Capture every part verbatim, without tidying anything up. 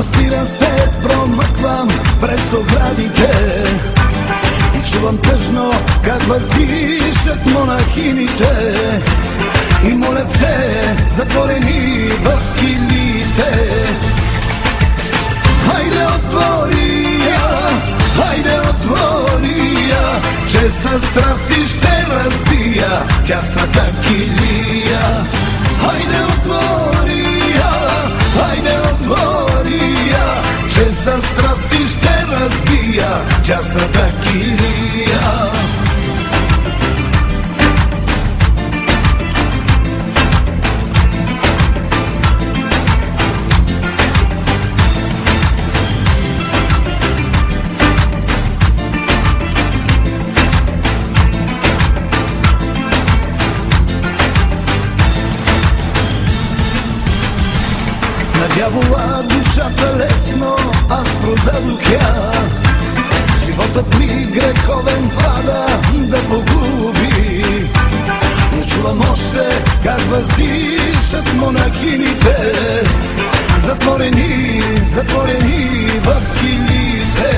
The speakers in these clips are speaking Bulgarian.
manastira se promakvam prez ogradite i čuvam težno kad vas dišet monahinice i molet se zatvoreni vrh ilite. Hajde otvori ja, hajde otvori ja, če sa strasti šte razbija tjasna ta kilija. Hajde otvori ja, hajde otvori ja, če sa strasti šte razbija tjasna ta kilija. Djavola duša telesno, a sprodavljuk ja životot mi grehovem vlada da pogubi. Ne čuvam ošte kad vas dišet monahinite, zatvoreni, zatvoreni vrh ilite.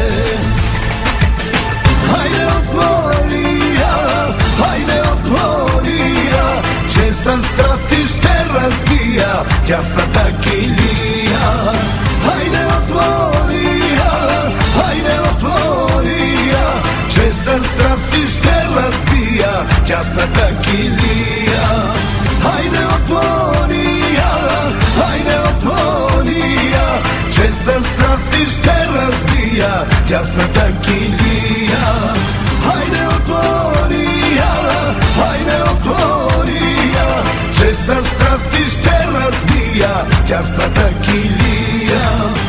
Hajde otvori ja, hajde otvori ja, če sa strasti šte razbija tjasna ta kilija. Hajde otvori ja, hajde otvori ja, če sa strasti šte razbija tjasna ta kilija. Hajde otvori ja, hajde otvori ja, če sa strasti šte razbija tjasna ta kilija. Hajde otvori ja, hajde otvori ja, če sa strasti šte razbija tjasna ta kilija.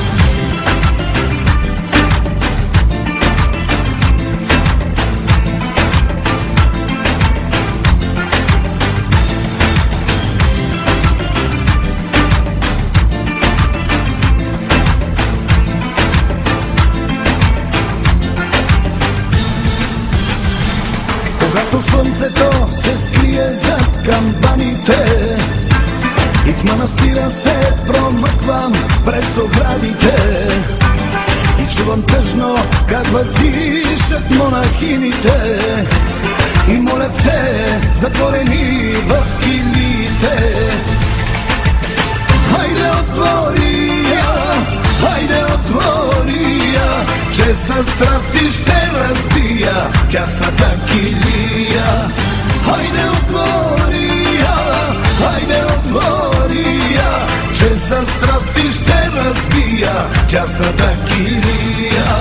Когато слънцето се скрие зад камбаните и в манастира се промъквам през оградите и чувам тъжно как въздишат монахините и молят се затворени в килите. Хайде отвори я, хайде отвори я, че със страсти ще разбия тясната килия. Хайде отвори я, хайде отвори я, че със страсти ще разбия тясната килия.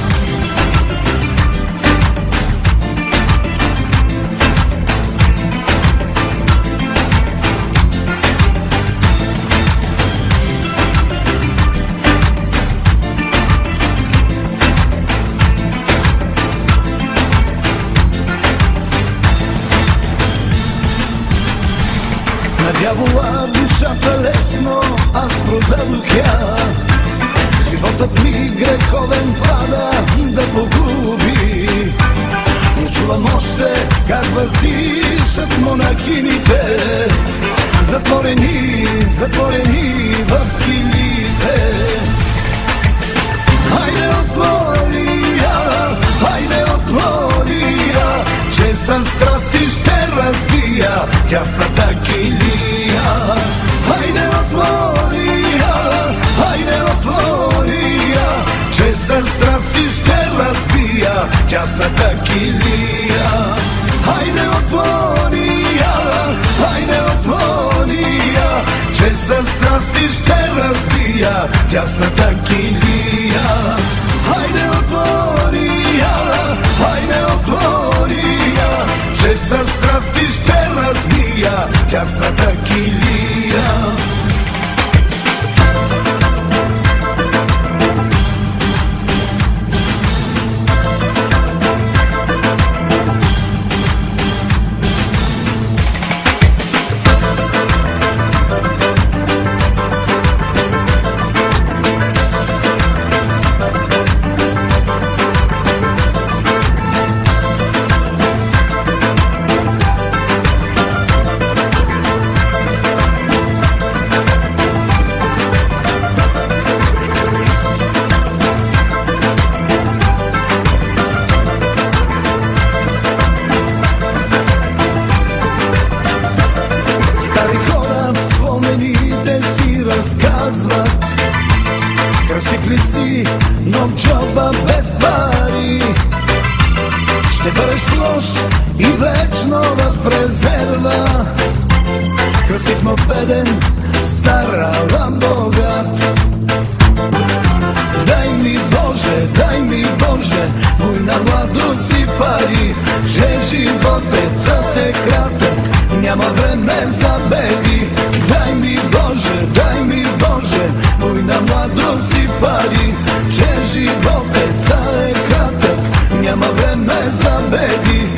На дявола душата лесно аз продадох я, животът ми греховен влада да погуби. Не чувам още как въздишат монахините, затворени, затворени в килите. Хайде отвори я, хайде отвори я, че със страсти ще разбия тясната килия. Хайде отвори я, хайде отвори я, че със страсти ще разбия тясната килия. Хайде отвори я, хайде отвори я, че със страсти ще разбия тясната килия. Хайде отвори я, хайде отвори я, че със страсти ще разбия тясната килия. борба без пари. Ще бъдеш лош и вечно в резерва. Красив, но беден, стар, ала богат. Дай ми Боже, дай ми Боже, буйна младост и пари, че животът е кратък, няма време за беди. Дай ми Боже, дай ми Боже, буйна младост и пари, че животът е кратък, няма време за беди.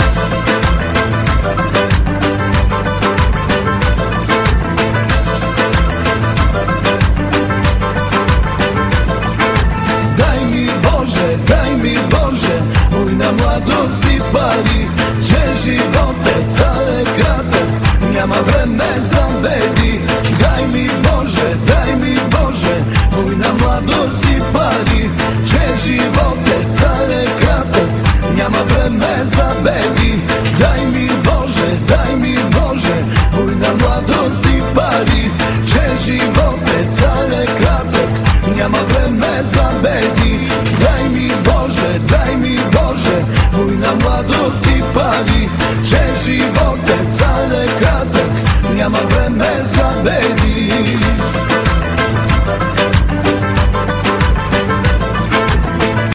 Дай ми Боже, дай ми Боже, буйна младост и пари, че животът е кратък, няма време за беди. Дай ми Боже, дай ми Боже, буйна младост и пари, че животът е кратък, няма време за беди. Дай ми Боже, дай ми Боже, буйна младост и пари, че животът е кратък, няма време за беди. Дай ми Боже, дай ми Боже, буйна младост и пари, че животът е кратък, няма време за беди.